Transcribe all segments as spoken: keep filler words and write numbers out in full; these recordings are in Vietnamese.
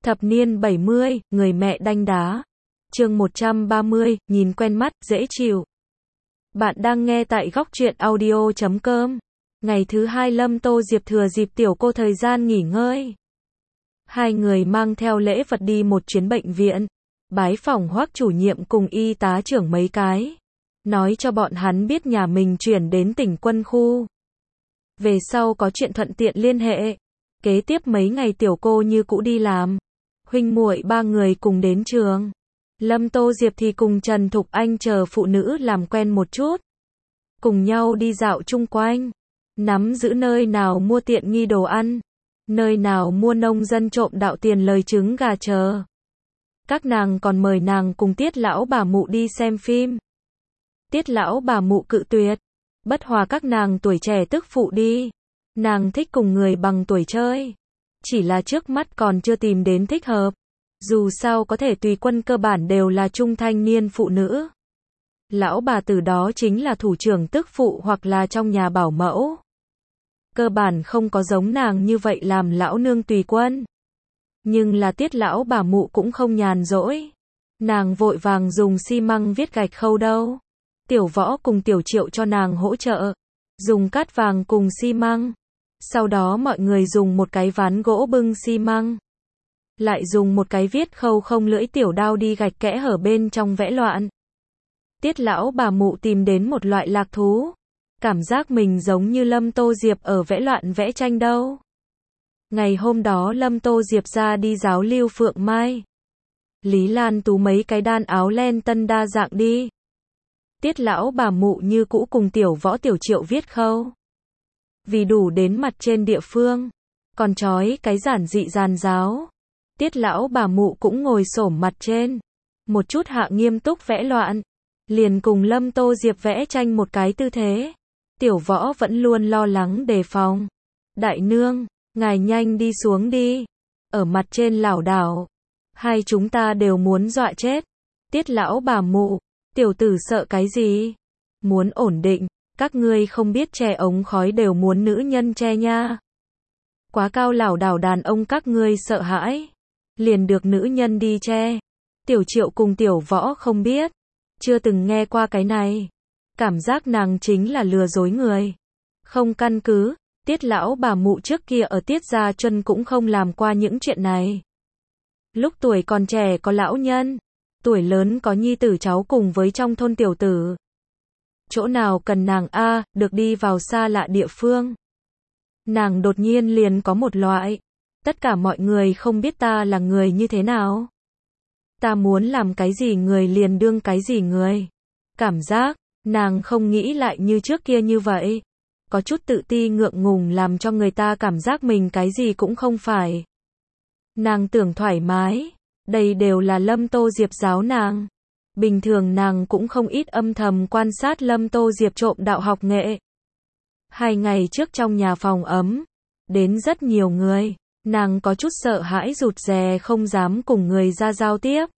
Thập niên bảy mươi, người mẹ đanh đá. Chương một trăm ba mươi, nhìn quen mắt, dễ chịu. Bạn đang nghe tại góc truyện audio chấm com. Ngày thứ hai Lâm Tô Diệp thừa dịp tiểu cô thời gian nghỉ ngơi. Hai người mang theo lễ vật đi một chuyến bệnh viện. Bái phỏng Hoắc chủ nhiệm cùng y tá trưởng mấy cái. Nói cho bọn hắn biết nhà mình chuyển đến tỉnh quân khu. Về sau có chuyện thuận tiện liên hệ. Kế tiếp mấy ngày tiểu cô như cũ đi làm. Huynh muội ba người cùng đến trường. Lâm Tô Diệp thì cùng Trần Thục Anh chờ phụ nữ làm quen một chút. Cùng nhau đi dạo chung quanh. Nắm giữ nơi nào mua tiện nghi đồ ăn. Nơi nào mua nông dân trộm đạo tiền lời trứng gà chờ. Các nàng còn mời nàng cùng Tiết lão bà mụ đi xem phim. Tiết lão bà mụ cự tuyệt. Bất hòa các nàng tuổi trẻ tức phụ đi. Nàng thích cùng người bằng tuổi chơi. Chỉ là trước mắt còn chưa tìm đến thích hợp. Dù sao có thể tùy quân cơ bản đều là trung thanh niên phụ nữ. Lão bà từ đó chính là thủ trưởng tức phụ hoặc là trong nhà bảo mẫu. Cơ bản không có giống nàng như vậy làm lão nương tùy quân. Nhưng là Tiết lão bà mụ cũng không nhàn rỗi. Nàng vội vàng dùng xi măng viết gạch khâu đâu. Tiểu Võ cùng Tiểu Triệu cho nàng hỗ trợ. Dùng cát vàng cùng xi măng. Sau đó mọi người dùng một cái ván gỗ bưng xi măng. Lại dùng một cái viết khâu không lưỡi tiểu đao đi gạch kẽ hở bên trong vẽ loạn. Tiết lão bà mụ tìm đến một loại lạc thú. Cảm giác mình giống như Lâm Tô Diệp ở vẽ loạn vẽ tranh đâu. Ngày hôm đó Lâm Tô Diệp ra đi giáo lưu Phượng Mai. Lý Lan Tú mấy cái đan áo len tân đa dạng đi. Tiết lão bà mụ như cũ cùng Tiểu Võ Tiểu Triệu viết khâu. Vì đủ đến mặt trên địa phương. Còn trói cái giản dị giàn giáo. Tiết lão bà mụ cũng ngồi xổm mặt trên. Một chút hạ nghiêm túc vẽ loạn. Liền cùng Lâm Tô Diệp vẽ tranh một cái tư thế. Tiểu Võ vẫn luôn lo lắng đề phòng. Đại nương, ngài nhanh đi xuống đi. Ở mặt trên lảo đảo. Hai chúng ta đều muốn dọa chết. Tiết lão bà mụ, tiểu tử sợ cái gì? Muốn ổn định, các ngươi không biết che ống khói đều muốn nữ nhân che nha. Quá cao lảo đảo đàn ông các ngươi sợ hãi. Liền được nữ nhân đi che. Tiểu Triệu cùng Tiểu Võ không biết. Chưa từng nghe qua cái này. Cảm giác nàng chính là lừa dối người. Không căn cứ. Tiết lão bà mụ trước kia ở Tiết Gia Chuân cũng không làm qua những chuyện này. Lúc tuổi còn trẻ có lão nhân. Tuổi lớn có nhi tử cháu cùng với trong thôn tiểu tử. Chỗ nào cần nàng a à, được đi vào xa lạ địa phương. Nàng đột nhiên liền có một loại. Tất cả mọi người không biết ta là người như thế nào. Ta muốn làm cái gì người liền đương cái gì người. Cảm giác, nàng không nghĩ lại như trước kia như vậy. Có chút tự ti ngượng ngùng làm cho người ta cảm giác mình cái gì cũng không phải. Nàng tưởng thoải mái. Đây đều là Lâm Tô Diệp giáo nàng. Bình thường nàng cũng không ít âm thầm quan sát Lâm Tô Diệp trộm đạo học nghệ. Hai ngày trước trong nhà phòng ấm. Đến rất nhiều người. Nàng có chút sợ hãi rụt rè không dám cùng người ra giao tiếp.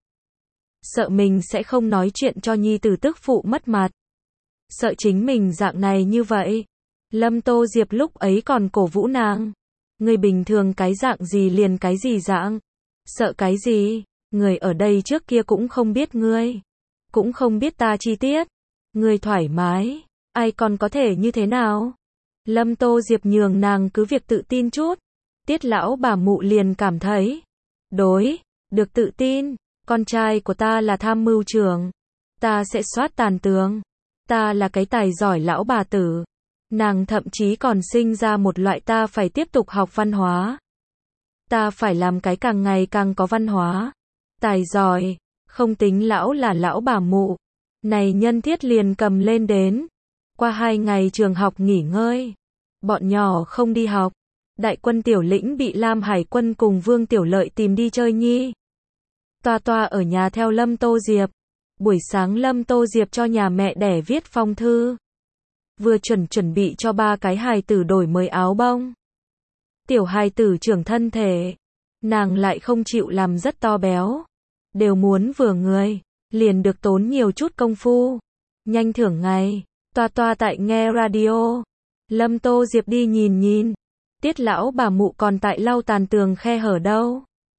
Sợ mình sẽ không nói chuyện cho nhi tử tức phụ mất mặt. Sợ chính mình dạng này như vậy. Lâm Tô Diệp lúc ấy còn cổ vũ nàng. Người bình thường cái dạng gì liền cái gì dạng. Sợ cái gì? Người ở đây trước kia cũng không biết ngươi. Cũng không biết ta chi tiết. Ngươi thoải mái. Ai còn có thể như thế nào? Lâm Tô Diệp nhường nàng cứ việc tự tin chút. Tiết lão bà mụ liền cảm thấy. Đối. Được tự tin. Con trai của ta là tham mưu trưởng. Ta sẽ soát tàn tường. Ta là cái tài giỏi lão bà tử. Nàng thậm chí còn sinh ra một loại ta phải tiếp tục học văn hóa. Ta phải làm cái càng ngày càng có văn hóa. Tài giỏi. Không tính lão là lão bà mụ. Này nhân thiết liền cầm lên đến. Qua hai ngày trường học nghỉ ngơi. Bọn nhỏ không đi học. Đại quân Tiểu Lĩnh bị Lam Hải quân cùng Vương Tiểu Lợi tìm đi chơi nhi. Toa toa ở nhà theo Lâm Tô Diệp. Buổi sáng Lâm Tô Diệp cho nhà mẹ đẻ viết phong thư. Vừa chuẩn chuẩn bị cho ba cái hài tử đổi mới áo bông. Tiểu hài tử trưởng thân thể. Nàng lại không chịu làm rất to béo. Đều muốn vừa người. Liền được tốn nhiều chút công phu. Nhanh thưởng ngày. Toa toa tại nghe radio. Lâm Tô Diệp đi nhìn nhìn. Tiết lão bà mụ còn tại lau tàn tường khe hở đâu.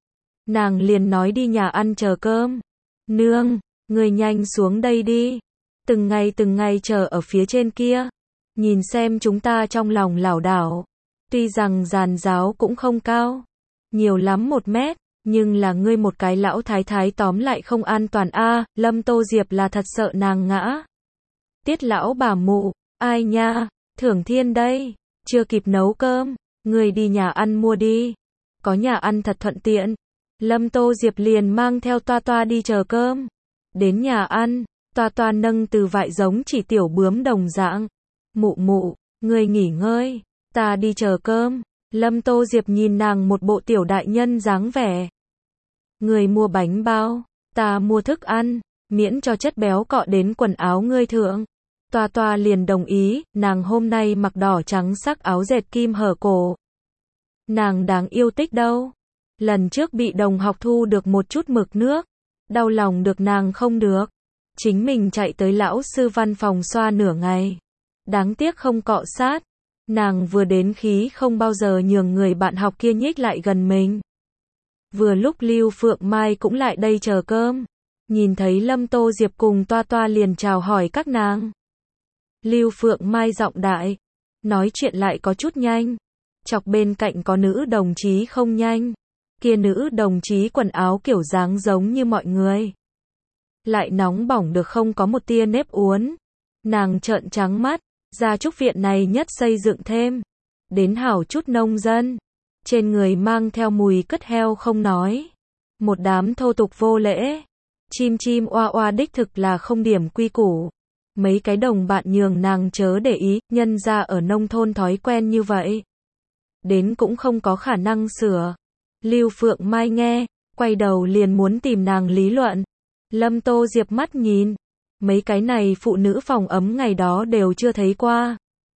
nàng liền nói đi nhà ăn chờ cơm. Nương, người nhanh xuống đây đi. Từng ngày từng ngày chờ ở phía trên kia. Nhìn xem chúng ta trong lòng lảo đảo. Tuy rằng giàn giáo cũng không cao. Nhiều lắm một mét. Nhưng là ngươi một cái lão thái thái tóm lại không an toàn a. À, Lâm Tô Diệp là thật sợ nàng ngã. Tiết lão bà mụ, ai nha, Thưởng Thiên đây, chưa kịp nấu cơm, người đi nhà ăn mua đi. Có nhà ăn thật thuận tiện. Lâm Tô Diệp liền mang theo Toa Toa đi chờ cơm. Đến nhà ăn, Toa Toa nâng từ vại giống chỉ tiểu bướm đồng dạng. Mụ mụ, người nghỉ ngơi, ta đi chờ cơm. Lâm Tô Diệp nhìn nàng một bộ tiểu đại nhân dáng vẻ. Người mua bánh bao, ta mua thức ăn, miễn cho chất béo cọ đến quần áo ngươi thượng. Toa Toa liền đồng ý, nàng hôm nay mặc đỏ trắng sắc áo dệt kim hở cổ. Nàng đáng yêu tích đâu. Lần trước bị đồng học thu được một chút mực nước, đau lòng được nàng không được. Chính mình chạy tới lão sư văn phòng xoa nửa ngày. Đáng tiếc không cọ sát. Nàng vừa đến khí không bao giờ nhường người bạn học kia nhích lại gần mình. Vừa lúc Lưu Phượng Mai cũng lại đây chờ cơm. Nhìn thấy Lâm Tô Diệp cùng Toa Toa liền chào hỏi các nàng. Lưu Phượng Mai giọng đại. Nói chuyện lại có chút nhanh. Chọc bên cạnh có nữ đồng chí không nhanh. Kia nữ đồng chí quần áo kiểu dáng giống như mọi người. Lại nóng bỏng được không có một tia nếp uốn. Nàng trợn trắng mắt. Gia trúc viện này nhất xây dựng thêm. Đến hảo chút nông dân. Trên người mang theo mùi cất heo không nói. Một đám thô tục vô lễ. Chim chim oa oa đích thực là không điểm quy củ. Mấy cái đồng bạn nhường nàng chớ để ý, nhân ra ở nông thôn thói quen như vậy. Đến cũng không có khả năng sửa. Lưu Phượng Mai nghe, quay đầu liền muốn tìm nàng lý luận. Lâm Tô Diệp mắt nhìn. Mấy cái này phụ nữ phòng ấm ngày đó đều chưa thấy qua.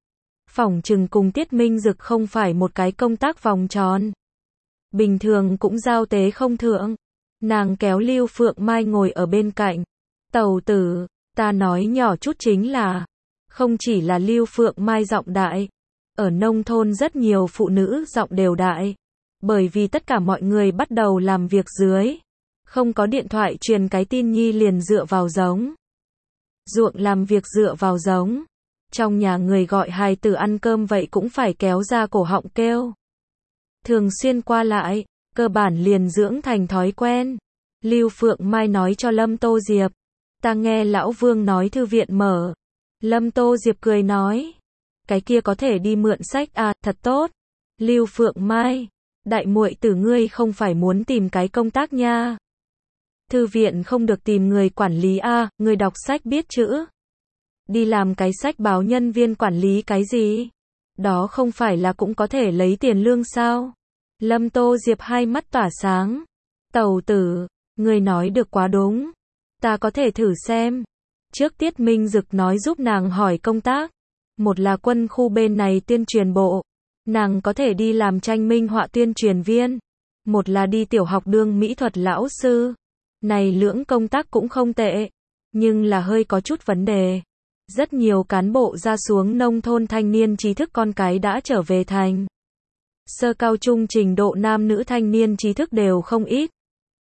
Phỏng chừng cùng Tiết Minh Dực không phải một cái công tác vòng tròn. Bình thường cũng giao tế không thượng. Nàng kéo Lưu Phượng Mai ngồi ở bên cạnh. Tẩu tử, ta nói nhỏ chút chính là, không chỉ là Lưu Phượng Mai giọng đại. Ở nông thôn rất nhiều phụ nữ giọng đều đại. Bởi vì tất cả mọi người bắt đầu làm việc dưới. Không có điện thoại truyền cái tin nhi liền dựa vào giống. Ruộng làm việc dựa vào giống. Trong nhà người gọi hài tử ăn cơm vậy cũng phải kéo ra cổ họng kêu. Thường xuyên qua lại, cơ bản liền dưỡng thành thói quen. Lưu Phượng Mai nói cho Lâm Tô Diệp. Ta nghe lão Vương nói thư viện mở. Lâm Tô Diệp cười nói. Cái kia có thể đi mượn sách à, thật tốt. Lưu Phượng Mai, đại muội tử ngươi không phải muốn tìm cái công tác nha. Thư viện không được tìm người quản lý a, à, người đọc sách biết chữ. Đi làm cái sách báo nhân viên quản lý cái gì? Đó không phải là cũng có thể lấy tiền lương sao? Lâm Tô Diệp hai mắt tỏa sáng. Tẩu tử, người nói được quá đúng. Ta có thể thử xem. Trước Tiết Minh Dực nói giúp nàng hỏi công tác. Một là quân khu bên này tuyên truyền bộ. Nàng có thể đi làm tranh minh họa tuyên truyền viên. Một là đi tiểu học đương mỹ thuật lão sư. Này lưỡng công tác cũng không tệ. Nhưng là hơi có chút vấn đề. Rất nhiều cán bộ ra xuống nông thôn thanh niên trí thức con cái đã trở về thành. Sơ cao trung trình độ nam nữ thanh niên trí thức đều không ít.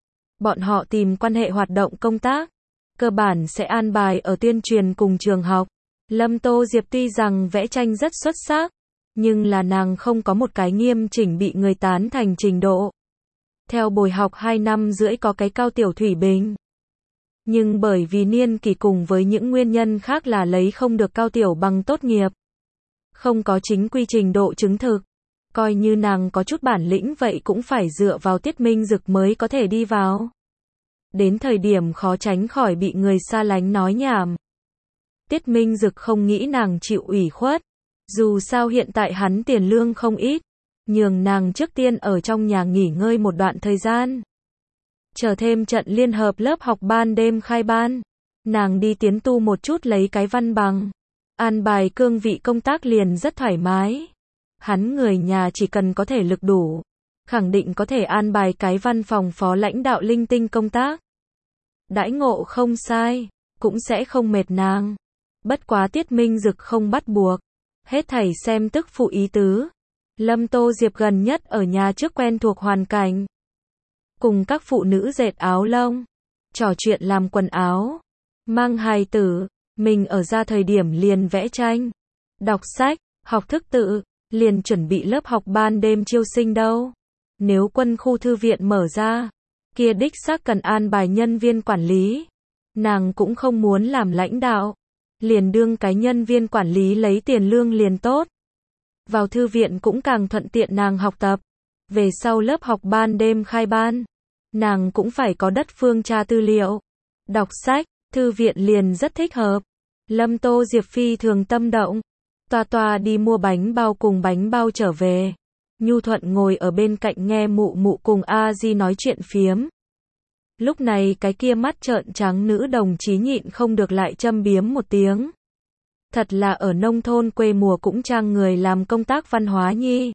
Bọn họ tìm quan hệ hoạt động công tác. Cơ bản sẽ an bài ở tuyên truyền cùng trường học. Lâm Tô Diệp tuy rằng vẽ tranh rất xuất sắc. Nhưng là nàng không có một cái nghiêm chỉnh bị người tán thành trình độ. Theo bồi học hai năm rưỡi có cái cao tiểu thủy bình. Nhưng bởi vì niên kỳ cùng với những nguyên nhân khác là lấy không được cao tiểu bằng tốt nghiệp. Không có chính quy trình độ chứng thực. Coi như nàng có chút bản lĩnh vậy cũng phải dựa vào Tiết Minh Dực mới có thể đi vào. Đến thời điểm khó tránh khỏi bị người xa lánh nói nhảm. Tiết Minh Dực không nghĩ nàng chịu ủy khuất. Dù sao hiện tại hắn tiền lương không ít. Nhường nàng trước tiên ở trong nhà nghỉ ngơi một đoạn thời gian. Chờ thêm trận liên hợp lớp học ban đêm khai ban. Nàng đi tiến tu một chút lấy cái văn bằng. An bài cương vị công tác liền rất thoải mái. Hắn người nhà chỉ cần có thể lực đủ. Khẳng định có thể an bài cái văn phòng phó lãnh đạo linh tinh công tác. Đãi ngộ không sai. Cũng sẽ không mệt nàng. Bất quá Tiết Minh Dực không bắt buộc. Hết thảy xem tức phụ ý tứ. Lâm Tô Diệp gần nhất ở nhà trước quen thuộc hoàn cảnh. cùng các phụ nữ dệt áo lông, trò chuyện làm quần áo, mang hài tử, mình ở ra thời điểm liền vẽ tranh, đọc sách, học thức tự, liền chuẩn bị lớp học ban đêm chiêu sinh đâu. Nếu quân khu thư viện mở ra, kia đích xác cần an bài nhân viên quản lý. Nàng cũng không muốn làm lãnh đạo, liền đương cái nhân viên quản lý lấy tiền lương liền tốt. Vào thư viện cũng càng thuận tiện nàng học tập. Về sau lớp học ban đêm khai ban, nàng cũng phải có đất phương tra tư liệu, đọc sách, thư viện liền rất thích hợp. Lâm Tô Diệp phi thường tâm động, toa toa đi mua bánh bao cùng bánh bao trở về. Nhu Thuận ngồi ở bên cạnh nghe mụ mụ cùng A Di nói chuyện phiếm. Lúc này cái kia mắt trợn trắng nữ đồng chí nhịn không được lại châm biếm một tiếng. Thật là ở nông thôn quê mùa cũng trang người làm công tác văn hóa nhi.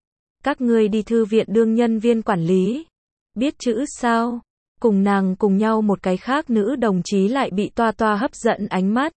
Các ngươi đi thư viện đương nhân viên quản lý, biết chữ sao? Cùng nàng cùng nhau một cái khác nữ đồng chí lại bị toa toa hấp dẫn ánh mắt.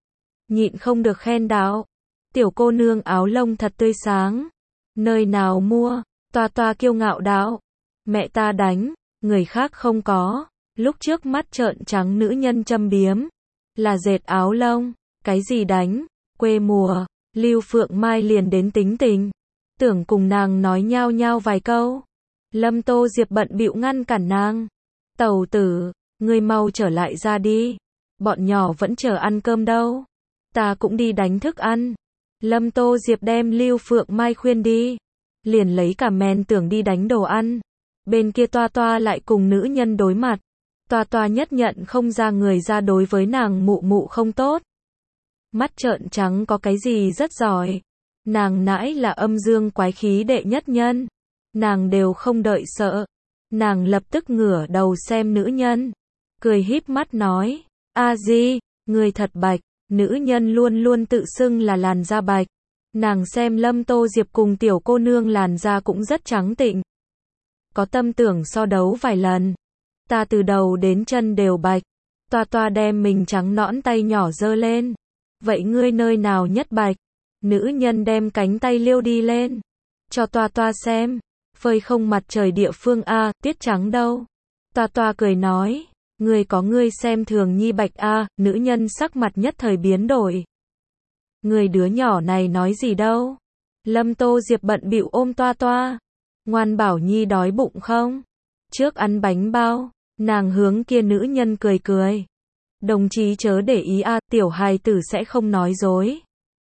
Nhịn không được khen đạo, tiểu cô nương áo lông thật tươi sáng. Nơi nào mua? Toa toa kiêu ngạo đạo, mẹ ta đánh, người khác không có. Lúc trước mắt trợn trắng nữ nhân châm biếm, là dệt áo lông, cái gì đánh, quê mùa. Lưu Phượng Mai liền đến tính tình, tưởng cùng nàng nói nhao nhao vài câu. Lâm Tô Diệp bận bịu ngăn cản nàng. Tẩu tử, ngươi mau trở lại ra đi, bọn nhỏ vẫn chờ ăn cơm đâu. Ta cũng đi đánh thức ăn. Lâm Tô Diệp đem Lưu Phượng Mai khuyên đi, liền lấy cả men tưởng đi đánh đồ ăn. Bên kia toa toa lại cùng nữ nhân đối mặt. Toa toa nhất nhận không ra người ra đối với nàng mụ mụ không tốt. Mắt trợn trắng có cái gì rất giỏi. Nàng nãi là âm dương quái khí đệ nhất nhân. Nàng đều không đợi sợ. Nàng lập tức ngửa đầu xem nữ nhân, cười híp mắt nói, A Di, người thật bạch. Nữ nhân luôn luôn tự xưng là làn da bạch. Nàng xem Lâm Tô Diệp cùng tiểu cô nương làn da cũng rất trắng tịnh. Có tâm tưởng so đấu vài lần. Ta từ đầu đến chân đều bạch. Toa toa đem mình trắng nõn tay nhỏ giơ lên. Vậy ngươi nơi nào nhất bạch? Nữ nhân đem cánh tay liêu đi lên, cho toa toa xem. Phơi không mặt trời địa phương A, tiết trắng đâu. Toa toa cười nói, ngươi có ngươi xem thường nhi bạch A. Nữ nhân sắc mặt nhất thời biến đổi. Người đứa nhỏ này nói gì đâu. Lâm Tô Diệp bận bịu ôm toa toa. Ngoan bảo nhi đói bụng không? Trước ăn bánh bao. Nàng hướng kia nữ nhân cười cười. Đồng chí chớ để ý A, tiểu hài tử sẽ không nói dối.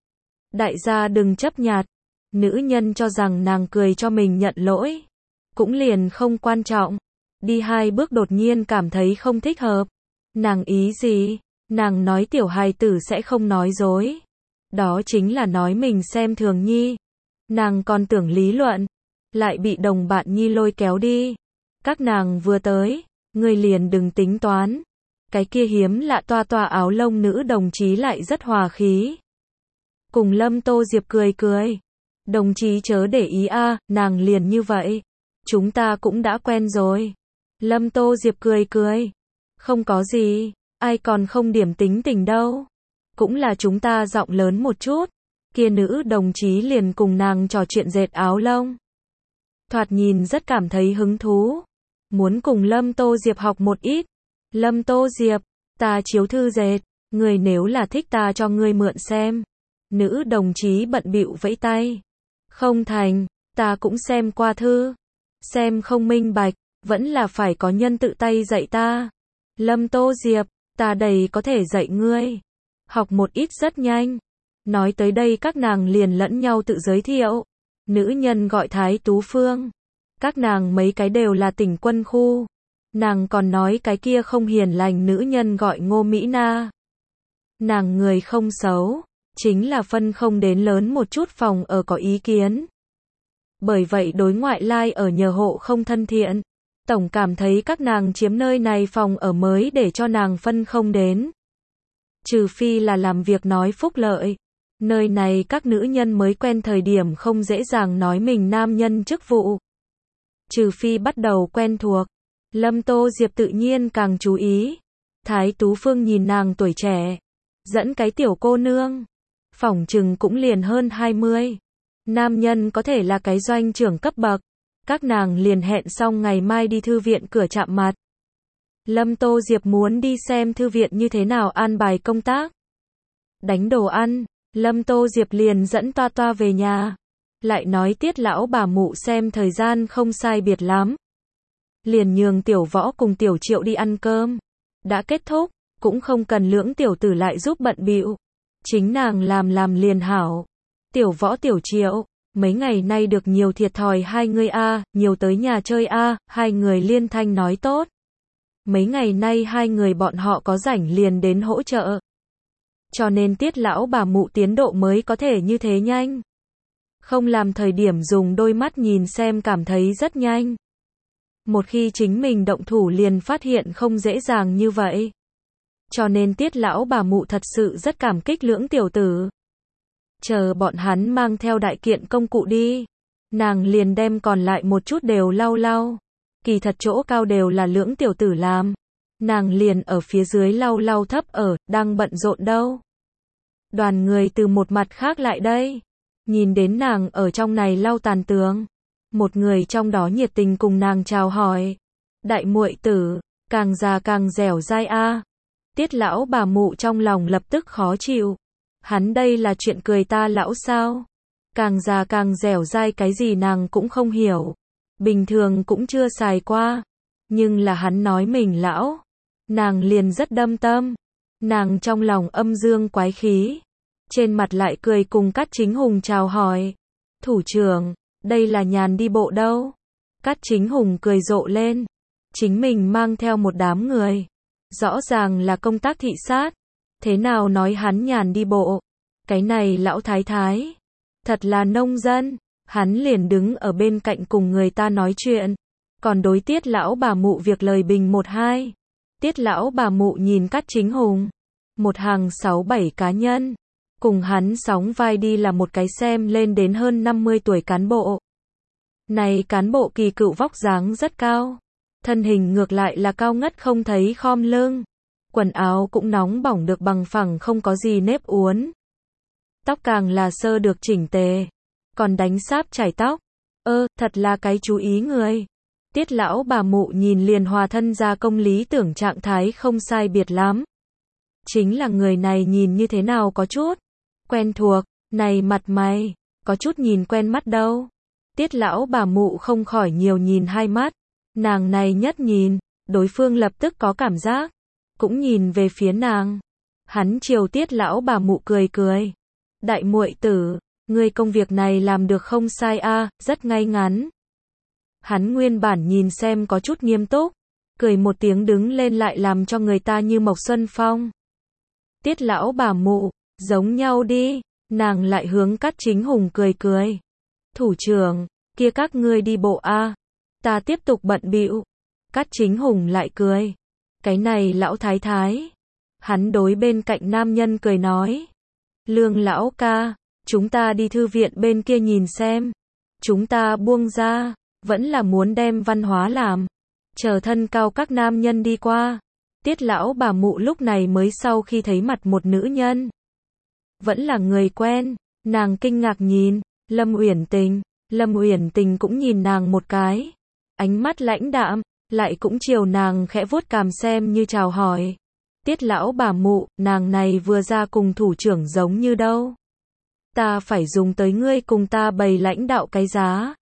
Đại gia đừng chấp nhặt. Nữ nhân cho rằng nàng cười cho mình nhận lỗi, cũng liền không quan trọng. Đi hai bước đột nhiên cảm thấy không thích hợp. Nàng ý gì? Nàng nói tiểu hài tử sẽ không nói dối. Đó chính là nói mình xem thường nhi. Nàng còn tưởng lý luận, lại bị đồng bạn nhi lôi kéo đi. Các nàng vừa tới, người liền đừng tính toán. Cái kia hiếm lạ toa toa áo lông nữ đồng chí lại rất hòa khí. Cùng Lâm Tô Diệp cười cười. Đồng chí chớ để ý A, nàng liền như vậy. Chúng ta cũng đã quen rồi. Lâm Tô Diệp cười cười. Không có gì, ai còn không điểm tính tình đâu. Cũng là chúng ta giọng lớn một chút. Kia nữ đồng chí liền cùng nàng trò chuyện dệt áo lông. Thoạt nhìn rất cảm thấy hứng thú. Muốn cùng Lâm Tô Diệp học một ít. Lâm Tô Diệp, ta chiếu thư dệt. Người nếu là thích ta cho ngươi mượn xem. Nữ đồng chí bận bịu vẫy tay. Không thành, ta cũng xem qua thư. Xem không minh bạch, vẫn là phải có nhân tự tay dạy ta. Lâm Tô Diệp, ta đầy có thể dạy ngươi. Học một ít rất nhanh. Nói tới đây các nàng liền lẫn nhau tự giới thiệu. Nữ nhân gọi Thái Tú Phương. Các nàng mấy cái đều là tỉnh quân khu. Nàng còn nói cái kia không hiền lành nữ nhân gọi Ngô Mỹ Na. Nàng người không xấu, chính là phân không đến lớn một chút phòng ở có ý kiến. Bởi vậy đối ngoại lai ở nhờ hộ không thân thiện. Tổng cảm thấy các nàng chiếm nơi này phòng ở mới để cho nàng phân không đến. Trừ phi là làm việc nói phúc lợi. Nơi này các nữ nhân mới quen thời điểm không dễ dàng nói mình nam nhân chức vụ. Trừ phi bắt đầu quen thuộc. Lâm Tô Diệp tự nhiên càng chú ý. Thái Tú Phương nhìn nàng tuổi trẻ. Dẫn cái tiểu cô nương. Phỏng chừng cũng liền hơn hai mươi. Nam nhân có thể là cái doanh trưởng cấp bậc. Các nàng liền hẹn xong ngày mai đi thư viện cửa chạm mặt. Lâm Tô Diệp muốn đi xem thư viện như thế nào an bài công tác. Đánh đồ ăn, Lâm Tô Diệp liền dẫn Toa Toa về nhà. Lại nói Tiết lão bà mụ xem thời gian không sai biệt lắm. Liền nhường Tiểu Võ cùng Tiểu Triệu đi ăn cơm. Đã kết thúc, cũng không cần Lưỡng tiểu tử lại giúp bận bịu. Chính nàng làm làm liền hảo. Tiểu Võ Tiểu Triệu, mấy ngày nay được nhiều thiệt thòi hai người a, nhiều tới nhà chơi a, hai người liên thanh nói tốt. Mấy ngày nay hai người bọn họ có rảnh liền đến hỗ trợ. Cho nên Tiết lão bà mụ tiến độ mới có thể như thế nhanh. Không làm thời điểm dùng đôi mắt nhìn xem cảm thấy rất nhanh. Một khi chính mình động thủ liền phát hiện không dễ dàng như vậy. Cho nên Tiết lão bà mụ thật sự rất cảm kích Lưỡng tiểu tử. Chờ bọn hắn mang theo đại kiện công cụ đi. Nàng liền đem còn lại một chút đều lau lau. Kỳ thật chỗ cao đều là Lưỡng tiểu tử làm. Nàng liền ở phía dưới lau lau thấp ở, đang bận rộn đâu. Đoàn người từ một mặt khác lại đây. Nhìn đến nàng ở trong này lau tàn tường. Một người trong đó nhiệt tình cùng nàng chào hỏi. Đại muội tử, càng già càng dẻo dai a. Tiết lão bà mụ trong lòng lập tức khó chịu. Hắn đây là chuyện cười ta lão sao? Càng già càng dẻo dai cái gì nàng cũng không hiểu. Bình thường cũng chưa xài qua. Nhưng là hắn nói mình lão. Nàng liền rất đâm tâm. Nàng trong lòng âm dương quái khí. Trên mặt lại cười cùng Cát Chính Hùng chào hỏi. Thủ trưởng, đây là nhàn đi bộ đâu? Cát Chính Hùng cười rộ lên. Chính mình mang theo một đám người. Rõ ràng là công tác thị sát. Thế nào nói hắn nhàn đi bộ? Cái này lão thái thái. Thật là nông dân. Hắn liền đứng ở bên cạnh cùng người ta nói chuyện. Còn đối Tiết lão bà mụ việc lời bình một hai. Tiết lão bà mụ nhìn Cát Chính Hùng. Một hàng sáu bảy cá nhân. Cùng hắn sóng vai đi là một cái xem lên đến hơn năm mươi tuổi cán bộ. Này cán bộ kỳ cựu vóc dáng rất cao. Thân hình ngược lại là cao ngất không thấy khom lưng. Quần áo cũng nóng bỏng được bằng phẳng không có gì nếp uốn. Tóc càng là sơ được chỉnh tề. Còn đánh sáp chải tóc. Ơ, thật là cái chú ý người. Tiết lão bà mụ nhìn liền hòa thân ra công lý tưởng trạng thái không sai biệt lắm. Chính là người này nhìn như thế nào có chút quen thuộc, này mặt mày, có chút nhìn quen mắt đâu. Tiết lão bà mụ không khỏi nhiều nhìn hai mắt. Nàng này nhất nhìn, đối phương lập tức có cảm giác. Cũng nhìn về phía nàng. Hắn chiều Tiết lão bà mụ cười cười. Đại muội tử, ngươi công việc này làm được không sai a, rất ngay ngắn. Hắn nguyên bản nhìn xem có chút nghiêm túc. Cười một tiếng đứng lên lại làm cho người ta như Mộc Xuân Phong. Tiết lão bà mụ, giống nhau đi. Nàng lại hướng Cát Chính Hùng cười cười. Thủ trưởng, kia các ngươi đi bộ a, ta tiếp tục bận bịu. Cát Chính Hùng lại cười. Cái này lão thái thái. Hắn đối bên cạnh nam nhân cười nói. Lương lão ca, chúng ta đi thư viện bên kia nhìn xem. Chúng ta buông ra, vẫn là muốn đem văn hóa làm. Chờ thân cao các nam nhân đi qua. Tiết lão bà mụ lúc này mới sau khi thấy mặt một nữ nhân. Vẫn là người quen, nàng kinh ngạc nhìn, Lâm Uyển Tình. Lâm Uyển Tình cũng nhìn nàng một cái. Ánh mắt lãnh đạm, lại cũng chiều nàng khẽ vuốt cằm xem như chào hỏi. Tiết lão bà mụ, nàng này vừa ra cùng thủ trưởng giống như đâu. Ta phải dùng tới ngươi cùng ta bày lãnh đạo cái giá.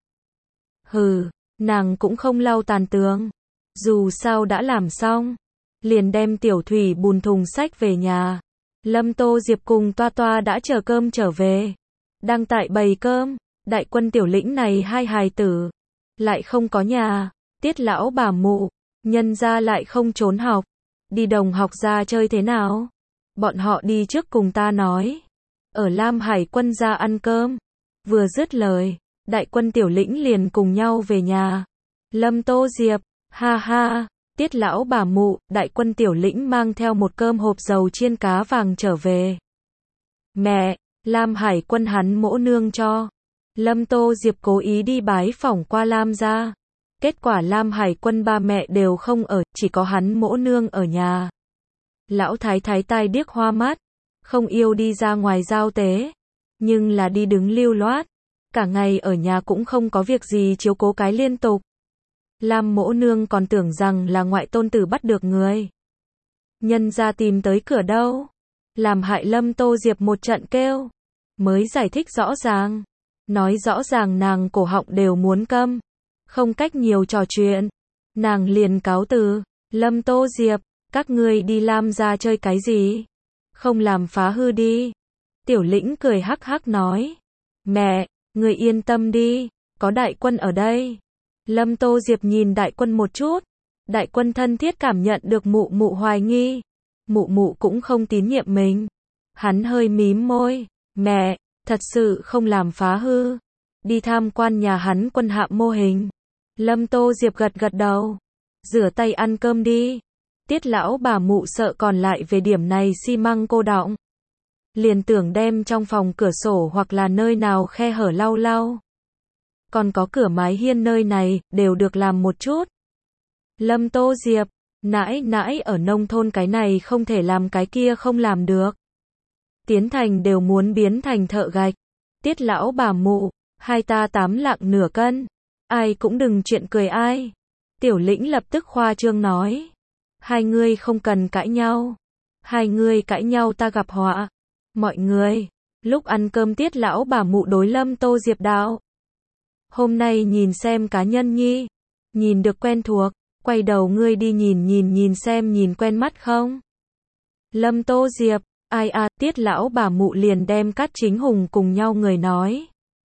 Hừ, nàng cũng không lau tàn tường. Dù sao đã làm xong. Liền đem tiểu thủy bùn thùng sách về nhà. Lâm Tô Diệp cùng Toa Toa đã chờ cơm trở về. Đang tại bày cơm. Đại quân tiểu lĩnh này hai hài tử. Lại không có nhà. Tiết lão bà mụ. Nhân ra lại không trốn học. Đi đồng học ra chơi thế nào? Bọn họ đi trước cùng ta nói. Ở Lam Hải quân ra ăn cơm. Vừa dứt lời. Đại quân tiểu lĩnh liền cùng nhau về nhà. Lâm Tô Diệp. Ha ha. Tiết lão bà mụ, đại quân tiểu lĩnh mang theo một cơm hộp dầu chiên cá vàng trở về. Mẹ, Lam Hải quân hắn mỗ nương cho. Lâm Tô Diệp cố ý đi bái phỏng qua Lam gia. Kết quả Lam Hải quân ba mẹ đều không ở, chỉ có hắn mỗ nương ở nhà. Lão thái thái tai điếc hoa mắt, không yêu đi ra ngoài giao tế, nhưng là đi đứng lưu loát. cả ngày ở nhà cũng không có việc gì chiếu cố cái liên tục. Lam mỗ nương còn tưởng rằng là ngoại tôn tử bắt được người. Nhân ra tìm tới cửa đâu. Làm hại Lâm Tô Diệp một trận kêu. Mới giải thích rõ ràng. Nói rõ ràng nàng cổ họng đều muốn câm. Không cách nhiều trò chuyện. Nàng liền cáo từ. Lâm Tô Diệp, các ngươi đi Lam gia chơi cái gì? Không làm phá hư đi. Tiểu Lĩnh cười hắc hắc nói. Mẹ, người yên tâm đi. Có đại quân ở đây. Lâm Tô Diệp nhìn đại quân một chút. Đại quân thân thiết cảm nhận được mụ mụ hoài nghi. Mụ mụ cũng không tín nhiệm mình. Hắn hơi mím môi. Mẹ, thật sự không làm phá hư. Đi tham quan nhà hắn quân hạm mô hình. Lâm Tô Diệp gật gật đầu. Rửa tay ăn cơm đi. Tiết lão bà mụ sợ còn lại về điểm này xi măng cô đọng. Liền tưởng đem trong phòng cửa sổ hoặc là nơi nào khe hở lau lau. Còn có cửa mái hiên nơi này, đều được làm một chút. Lâm Tô Diệp, nãi nãi ở nông thôn cái này không thể làm cái kia không làm được. Tiến thành đều muốn biến thành thợ gạch. Tiết lão bà mụ, hai ta tám lạng nửa cân. Ai cũng đừng chuyện cười ai. Tiểu Lĩnh lập tức khoa trương nói. Hai người không cần cãi nhau. Hai người cãi nhau ta gặp họa. Mọi người, lúc ăn cơm Tiết lão bà mụ đối Lâm Tô Diệp đạo. Hôm nay nhìn xem cá nhân nhi. Nhìn được quen thuộc. Quay đầu ngươi đi nhìn nhìn nhìn xem nhìn quen mắt không? Lâm Tô Diệp, ai à, Tiết lão bà mụ liền đem Cát Chính Hùng cùng nhau người nói.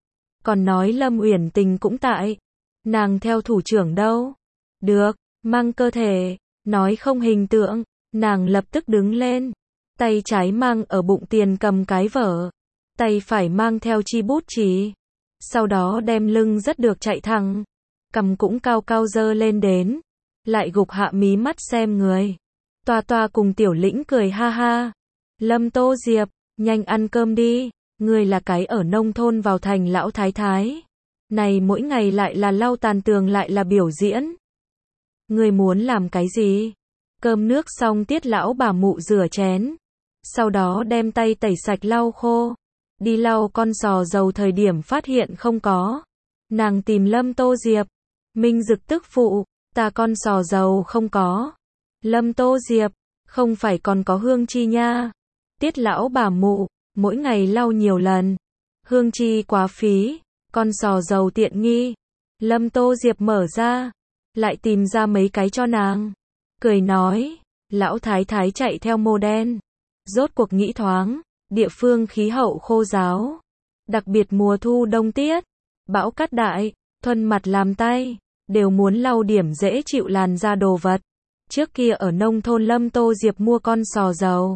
Còn nói Lâm Uyển Tình cũng tại. Nàng theo thủ trưởng đâu? Được, mang cơ thể, nói không hình tượng, nàng lập tức đứng lên. Tay trái mang ở bụng tiền cầm cái vở. Tay phải mang theo chi bút chì. Sau đó đem lưng rất được chạy thẳng. Cầm cũng cao cao dơ lên đến. Lại gục hạ mí mắt xem người. Toa toa cùng Tiểu Lĩnh cười ha ha. Lâm Tô Diệp, nhanh ăn cơm đi. Người là cái ở nông thôn vào thành lão thái thái. Này mỗi ngày lại là lau tàn tường lại là biểu diễn. Người muốn làm cái gì? Cơm nước xong Tiết lão bà mụ rửa chén. Sau đó đem tay tẩy sạch lau khô. Đi lau con sò dầu thời điểm phát hiện không có. Nàng tìm Lâm Tô Diệp. Minh Dực tức phụ. Ta con sò dầu không có. Lâm Tô Diệp, không phải còn có hương chi nha. Tiết lão bà mụ, mỗi ngày lau nhiều lần. Hương chi quá phí, con sò dầu tiện nghi. Lâm Tô Diệp mở ra, lại tìm ra mấy cái cho nàng. Cười nói, lão thái thái chạy theo mô đen. Rốt cuộc nghĩ thoáng, địa phương khí hậu khô ráo. Đặc biệt mùa thu đông tiết, bão cát đại, thuần mặt làm tay. Đều muốn lau điểm dễ chịu làn da đồ vật. Trước kia ở nông thôn Lâm Tô Diệp mua con sò dầu.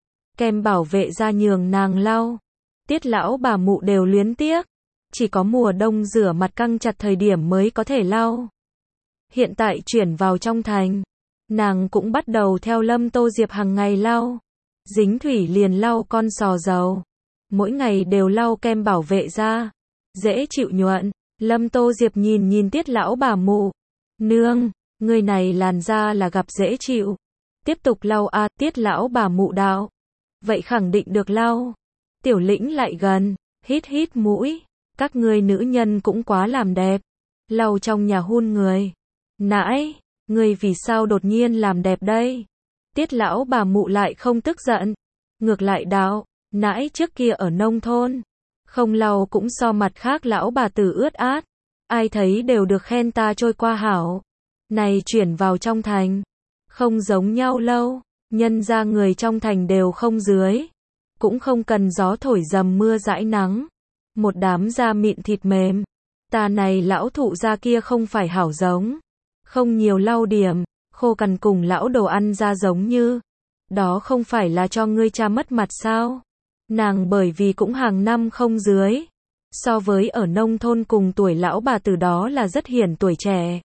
Kem bảo vệ da nhường nàng lau. Tiết lão bà mụ đều luyến tiếc. Chỉ có mùa đông rửa mặt căng chặt thời điểm mới có thể lau. Hiện tại chuyển vào trong thành. Nàng cũng bắt đầu theo Lâm Tô Diệp hàng ngày lau. Dính thủy liền lau con sò dầu. Mỗi ngày đều lau kem bảo vệ da. Dễ chịu nhuận. Lâm Tô Diệp nhìn nhìn Tiết lão bà mụ. Nương, người này làn da là gặp dễ chịu. Tiếp tục lau a, Tiết lão bà mụ đạo. Vậy khẳng định được lau. Tiểu Lĩnh lại gần, hít hít mũi. Các ngươi nữ nhân cũng quá làm đẹp. Lau trong nhà hun người. Nãi, người vì sao đột nhiên làm đẹp đây? Tiết lão bà mụ lại không tức giận. Ngược lại đạo, nãi trước kia ở nông thôn. Không lau cũng so mặt khác lão bà tử ướt át. Ai thấy đều được khen ta trôi qua hảo. Này chuyển vào trong thành. Không giống nhau lâu. Nhân ra người trong thành đều không dưới. Cũng không cần gió thổi dầm mưa dãi nắng. Một đám da mịn thịt mềm. Ta này lão thụ da kia không phải hảo giống. Không nhiều lau điểm. Khô cằn cùng lão đồ ăn da giống như. Đó không phải là cho ngươi cha mất mặt sao? Nàng bởi vì cũng hàng năm không dưới. So với ở nông thôn cùng tuổi lão bà từ đó là rất hiển tuổi trẻ.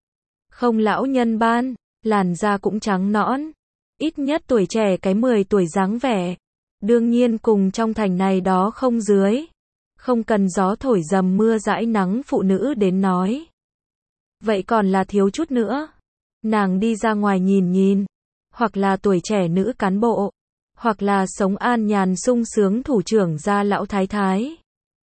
Không lão nhân ban, làn da cũng trắng nõn. Ít nhất tuổi trẻ cái mười tuổi dáng vẻ. Đương nhiên cùng trong thành này đó không dưới. Không cần gió thổi dầm mưa dãi nắng phụ nữ đến nói. Vậy còn là thiếu chút nữa. Nàng đi ra ngoài nhìn nhìn. Hoặc là tuổi trẻ nữ cán bộ. Hoặc là sống an nhàn sung sướng thủ trưởng gia lão thái thái.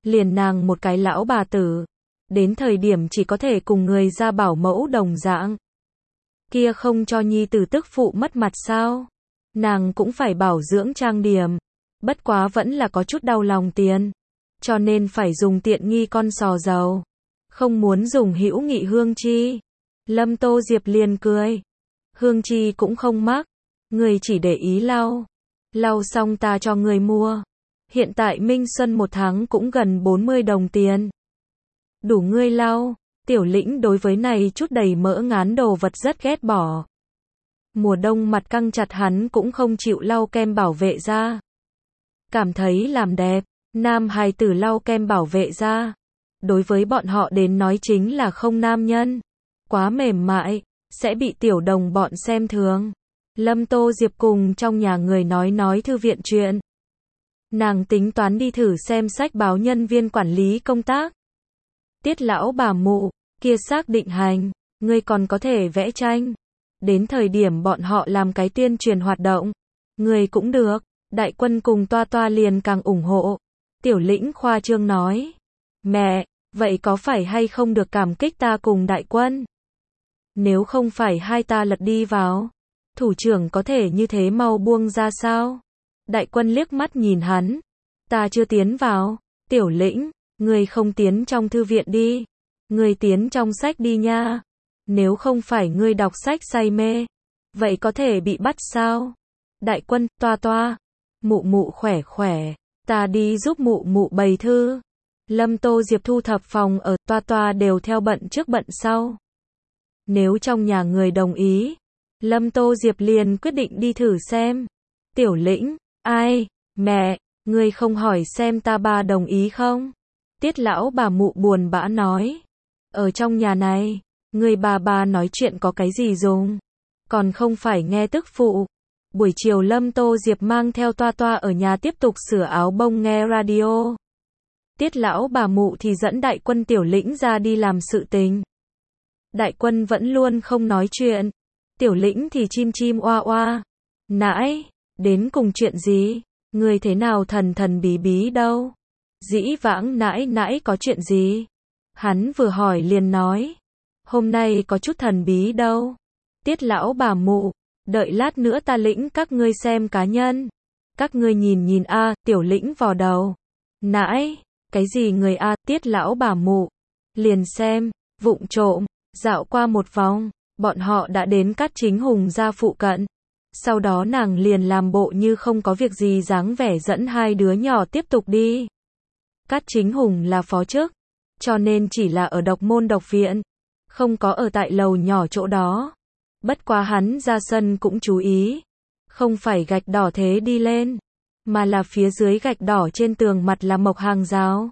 liền nàng một cái lão bà tử. Đến thời điểm chỉ có thể cùng người ra bảo mẫu đồng dạng. Kia không cho nhi tử tức phụ mất mặt sao? Nàng cũng phải bảo dưỡng trang điểm. Bất quá vẫn là có chút đau lòng tiền. Cho nên phải dùng tiện nghi con sò dầu. Không muốn dùng hữu nghị hương chi. Lâm Tô Diệp liền cười. Hương chi cũng không mắc. Người chỉ để ý lau. Lau xong ta cho người mua. Hiện tại Minh Xuân một tháng cũng gần bốn mươi đồng tiền. Đủ ngươi lau. Tiểu Lĩnh đối với này chút đầy mỡ ngán đồ vật rất ghét bỏ. Mùa đông mặt căng chặt hắn cũng không chịu lau kem bảo vệ da. Cảm thấy làm đẹp. Nam hài tử lau kem bảo vệ da. Đối với bọn họ đến nói chính là không nam nhân. Quá mềm mại. Sẽ bị tiểu đồng bọn xem thường. Lâm Tô Diệp cùng trong nhà người nói nói thư viện chuyện. Nàng tính toán đi thử xem sách báo nhân viên quản lý công tác. Tiết lão bà mụ, kia xác định hành, ngươi còn có thể vẽ tranh. Đến thời điểm bọn họ làm cái tuyên truyền hoạt động, ngươi cũng được. Đại Quân cùng Toa Toa liền càng ủng hộ. Tiểu Lĩnh khoa trương nói, mẹ, vậy có phải hay không được cảm kích ta cùng Đại Quân? Nếu không phải hai ta lật đi vào, thủ trưởng có thể như thế mau buông ra sao? Đại Quân liếc mắt nhìn hắn, ta chưa tiến vào. Tiểu Lĩnh, ngươi không tiến trong thư viện đi, ngươi tiến trong sách đi nha. Nếu không phải ngươi đọc sách say mê, vậy có thể bị bắt sao? Đại Quân, Toa Toa, mụ mụ khỏe khỏe, ta đi giúp mụ mụ bày thư. Lâm Tô Diệp thu thập phòng ở, Toa Toa đều theo bận trước bận sau. Nếu trong nhà người đồng ý, Lâm Tô Diệp liền quyết định đi thử xem. Tiểu Lĩnh, ai, mẹ, ngươi không hỏi xem ta ba đồng ý không? Tiết lão bà mụ buồn bã nói. Ở trong nhà này, người bà bà nói chuyện có cái gì dùng? Còn không phải nghe tức phụ. Buổi chiều Lâm Tô Diệp mang theo Toa Toa ở nhà tiếp tục sửa áo bông nghe radio. Tiết lão bà mụ thì dẫn Đại Quân Tiểu Lĩnh ra đi làm sự tình. Đại Quân vẫn luôn không nói chuyện. Tiểu Lĩnh thì chim chim oa oa. Nãi, đến cùng chuyện gì? Người thế nào thần thần bí bí đâu? Dĩ vãng nãi nãi có chuyện gì? Hắn vừa hỏi liền nói. Hôm nay có chút thần bí đâu. Tiết lão bà mụ, đợi lát nữa ta lĩnh các ngươi xem cá nhân. Các ngươi nhìn nhìn a. Tiểu Lĩnh vò đầu. Nãi, cái gì người a? Tiết lão bà mụ, liền xem, vụng trộm, dạo qua một vòng, bọn họ đã đến Cát Chính Hùng gia phụ cận. Sau đó nàng liền làm bộ như không có việc gì dáng vẻ dẫn hai đứa nhỏ tiếp tục đi. Cát Chính Hùng là phó chức, cho nên chỉ là ở độc môn độc viện, không có ở tại lầu nhỏ chỗ đó. Bất quá hắn ra sân cũng chú ý, không phải gạch đỏ thế đi lên, mà là phía dưới gạch đỏ trên tường mặt là mộc hàng rào.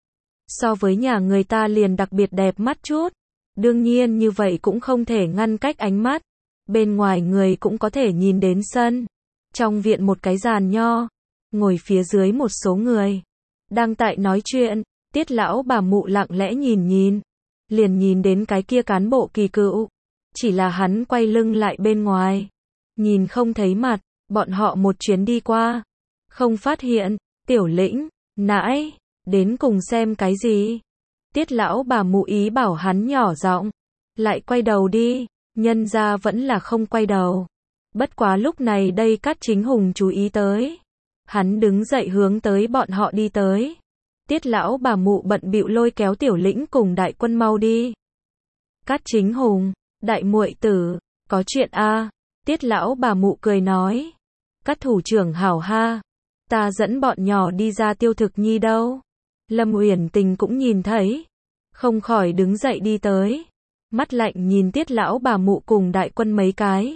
So với nhà người ta liền đặc biệt đẹp mắt chút. Đương nhiên như vậy cũng không thể ngăn cách ánh mắt. Bên ngoài người cũng có thể nhìn đến sân. Trong viện một cái giàn nho, ngồi phía dưới một số người đang tại nói chuyện. Tiết lão bà mụ lặng lẽ nhìn nhìn, liền nhìn đến cái kia cán bộ kỳ cựu. Chỉ là hắn quay lưng lại bên ngoài, nhìn không thấy mặt. Bọn họ một chuyến đi qua, không phát hiện. Tiểu Lĩnh, nãi, đến cùng xem cái gì? Tiết lão bà mụ ý bảo hắn nhỏ giọng, lại quay đầu đi. Nhân ra vẫn là không quay đầu. Bất quá lúc này đây Cát Chính Hùng chú ý tới. Hắn đứng dậy hướng tới bọn họ đi tới. Tiết lão bà mụ bận bịu lôi kéo Tiểu Lĩnh cùng Đại Quân mau đi. Cát Chính Hùng, đại muội tử, có chuyện a? Tiết lão bà mụ cười nói. Cát thủ trưởng hảo ha, ta dẫn bọn nhỏ đi ra tiêu thực nhi đâu. Lâm Uyển Tình cũng nhìn thấy, không khỏi đứng dậy đi tới. Mắt lạnh nhìn Tiết lão bà mụ cùng Đại Quân mấy cái.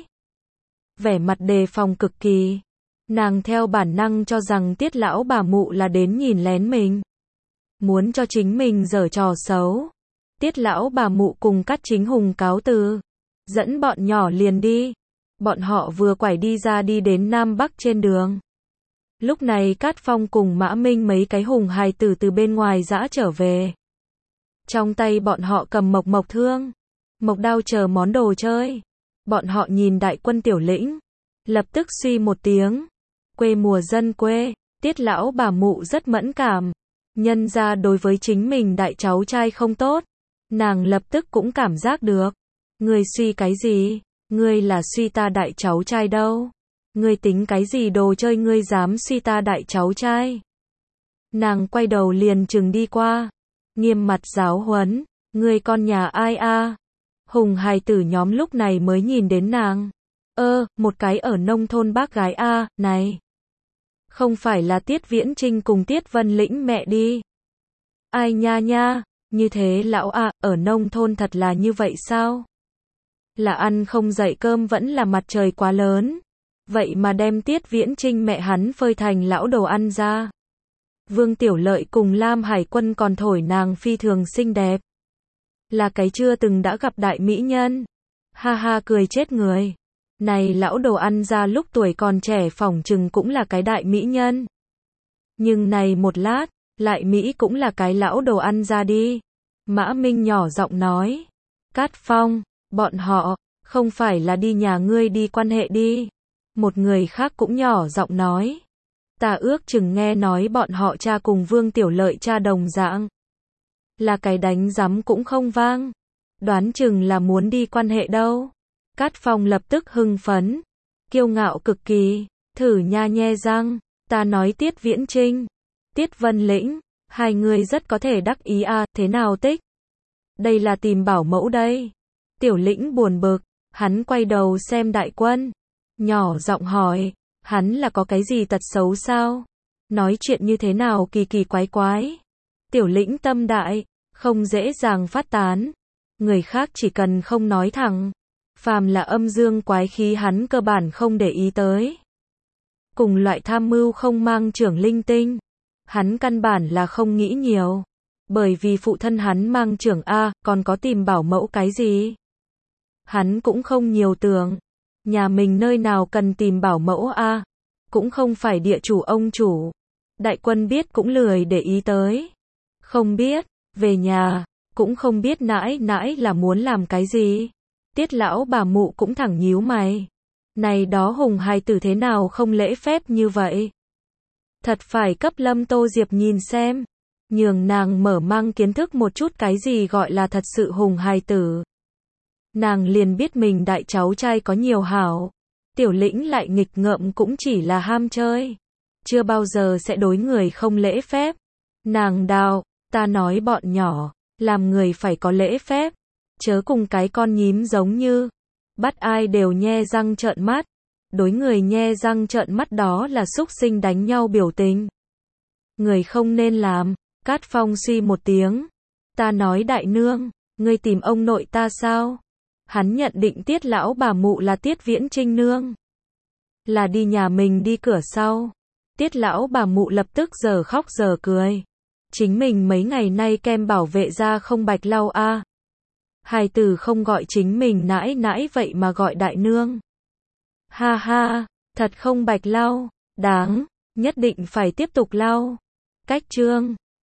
Vẻ mặt đề phòng cực kỳ. Nàng theo bản năng cho rằng Tiết lão bà mụ là đến nhìn lén mình, muốn cho chính mình giở trò xấu. Tiết lão bà mụ cùng Cát Chính Hùng cáo từ, dẫn bọn nhỏ liền đi. Bọn họ vừa quải đi ra đi đến Nam Bắc trên đường. Lúc này Cát Phong cùng Mã Minh mấy cái hùng hài tử từ bên ngoài dã trở về. Trong tay bọn họ cầm mộc mộc thương, mộc đao chờ món đồ chơi. Bọn họ nhìn Đại Quân Tiểu Lĩnh, lập tức suy một tiếng. Quê mùa dân quê, Tiết lão bà mụ rất mẫn cảm. Nhân ra đối với chính mình đại cháu trai không tốt. Nàng lập tức cũng cảm giác được. Ngươi suy cái gì? Ngươi là suy ta đại cháu trai đâu? Ngươi tính cái gì đồ chơi ngươi dám suy ta đại cháu trai? Nàng quay đầu liền chừng đi qua. Nghiêm mặt giáo huấn. Ngươi con nhà ai a? Hùng hài tử nhóm lúc này mới nhìn đến nàng. Ơ, một cái ở nông thôn bác gái a, này. Không phải là Tiết Viễn Trinh cùng Tiết Vân Lĩnh mẹ đi. Ai nha nha, như thế lão a, ở nông thôn thật là như vậy sao? Là ăn không dậy cơm vẫn là mặt trời quá lớn. Vậy mà đem Tiết Viễn Trinh mẹ hắn phơi thành lão đồ ăn ra. Vương Tiểu Lợi cùng Lam Hải Quân còn thổi nàng phi thường xinh đẹp. Là cái chưa từng đã gặp đại mỹ nhân. Ha ha cười chết người. Này lão đồ ăn ra lúc tuổi còn trẻ phỏng chừng cũng là cái đại mỹ nhân. Nhưng này một lát, lại Mỹ cũng là cái lão đồ ăn ra đi. Mã Minh nhỏ giọng nói. Cát Phong, bọn họ, không phải là đi nhà ngươi đi quan hệ đi. Một người khác cũng nhỏ giọng nói. Ta ước chừng nghe nói bọn họ cha cùng Vương Tiểu Lợi cha đồng dạng. Là cái đánh rắm cũng không vang. Đoán chừng là muốn đi quan hệ đâu. Cát Phong lập tức hưng phấn. Kiêu ngạo cực kỳ. Thử nha nhe răng. Ta nói Tiết Viễn Trinh. Tiết Vân Lĩnh. Hai người rất có thể đắc ý à, thế nào tích? Đây là tìm bảo mẫu đây. Tiểu Lĩnh buồn bực. Hắn quay đầu xem Đại Quân. Nhỏ giọng hỏi. Hắn là có cái gì tật xấu sao? Nói chuyện như thế nào kỳ kỳ quái quái? Tiểu Lĩnh tâm đại. Không dễ dàng phát tán. Người khác chỉ cần không nói thẳng. Phàm là âm dương quái khí hắn cơ bản không để ý tới. Cùng loại tham mưu không mang trưởng linh tinh. Hắn căn bản là không nghĩ nhiều. Bởi vì phụ thân hắn mang trưởng A, còn có tìm bảo mẫu cái gì? Hắn cũng không nhiều tưởng. Nhà mình nơi nào cần tìm bảo mẫu A. Cũng không phải địa chủ ông chủ. Đại Quân biết cũng lười để ý tới. Không biết, về nhà, cũng không biết nãi nãi là muốn làm cái gì. Tiết lão bà mụ cũng thẳng nhíu mày. Này đó hùng hài tử thế nào không lễ phép như vậy? Thật phải cấp Lâm Tô Diệp nhìn xem. Nhường nàng mở mang kiến thức một chút cái gì gọi là thật sự hùng hài tử. Nàng liền biết mình đại cháu trai có nhiều hảo. Tiểu Lĩnh lại nghịch ngợm cũng chỉ là ham chơi. Chưa bao giờ sẽ đối người không lễ phép. Nàng đào, ta nói bọn nhỏ, làm người phải có lễ phép. Chớ cùng cái con nhím giống như. Bắt ai đều nhe răng trợn mắt. Đối người nhe răng trợn mắt đó là súc sinh đánh nhau biểu tình. Người không nên làm. Cát Phong suy một tiếng. Ta nói đại nương, ngươi tìm ông nội ta sao? Hắn nhận định Tiết lão bà mụ là Tiết Viễn Trinh nương. Là đi nhà mình đi cửa sau. Tiết lão bà mụ lập tức giờ khóc giờ cười. Chính mình mấy ngày nay kem bảo vệ da không bạch lau a. À. Hài tử không gọi chính mình nãi nãi vậy mà gọi đại nương. Ha ha, thật không bạch lau, đáng, nhất định phải tiếp tục lau. Cách chương